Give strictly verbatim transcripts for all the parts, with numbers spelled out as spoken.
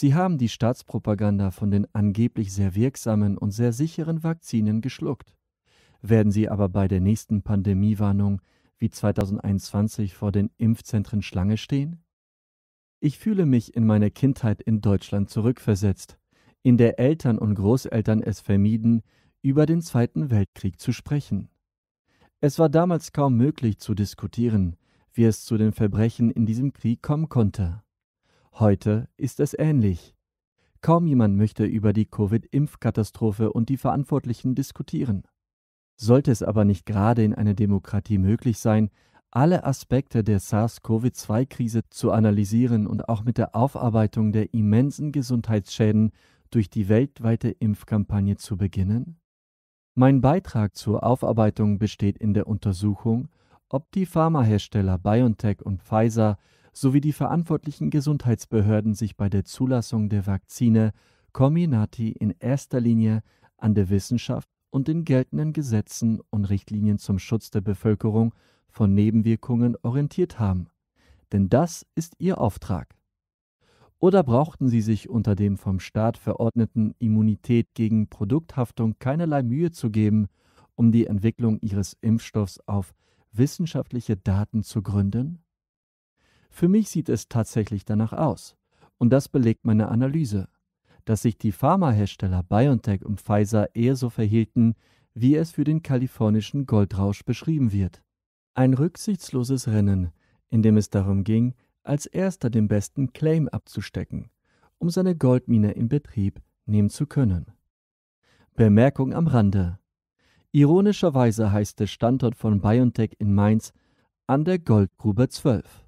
Sie haben die Staatspropaganda von den angeblich sehr wirksamen und sehr sicheren Vakzinen geschluckt. Werden Sie aber bei der nächsten Pandemiewarnung wie zweitausendeinundzwanzig vor den Impfzentren Schlange stehen? Ich fühle mich in meine Kindheit in Deutschland zurückversetzt, in der Eltern und Großeltern es vermieden, über den Zweiten Weltkrieg zu sprechen. Es war damals kaum möglich zu diskutieren, wie es zu den Verbrechen in diesem Krieg kommen konnte. Heute ist es ähnlich. Kaum jemand möchte über die Covid-Impfkatastrophe und die Verantwortlichen diskutieren. Sollte es aber nicht gerade in einer Demokratie möglich sein, alle Aspekte der SARS-CoV zwei Krise zu analysieren und auch mit der Aufarbeitung der immensen Gesundheitsschäden durch die weltweite Impfkampagne zu beginnen? Mein Beitrag zur Aufarbeitung besteht in der Untersuchung, ob die Pharmahersteller BioNTech und Pfizer sowie die verantwortlichen Gesundheitsbehörden sich bei der Zulassung der Vakzine Comirnaty in erster Linie an der Wissenschaft und den geltenden Gesetzen und Richtlinien zum Schutz der Bevölkerung von Nebenwirkungen orientiert haben. Denn das ist ihr Auftrag. Oder brauchten sie sich unter dem vom Staat verordneten Immunität gegen Produkthaftung keinerlei Mühe zu geben, um die Entwicklung ihres Impfstoffs auf wissenschaftliche Daten zu gründen? Für mich sieht es tatsächlich danach aus. Und das belegt meine Analyse, dass sich die Pharmahersteller BioNTech und Pfizer eher so verhielten, wie es für den kalifornischen Goldrausch beschrieben wird. Ein rücksichtsloses Rennen, in dem es darum ging, als erster den besten Claim abzustecken, um seine Goldmine in Betrieb nehmen zu können. Bemerkung am Rande. Ironischerweise heißt der Standort von BioNTech in Mainz an der Goldgrube zwölf.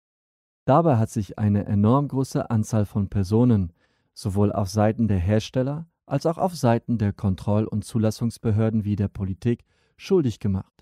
Dabei hat sich eine enorm große Anzahl von Personen, sowohl auf Seiten der Hersteller als auch auf Seiten der Kontroll- und Zulassungsbehörden wie der Politik, schuldig gemacht.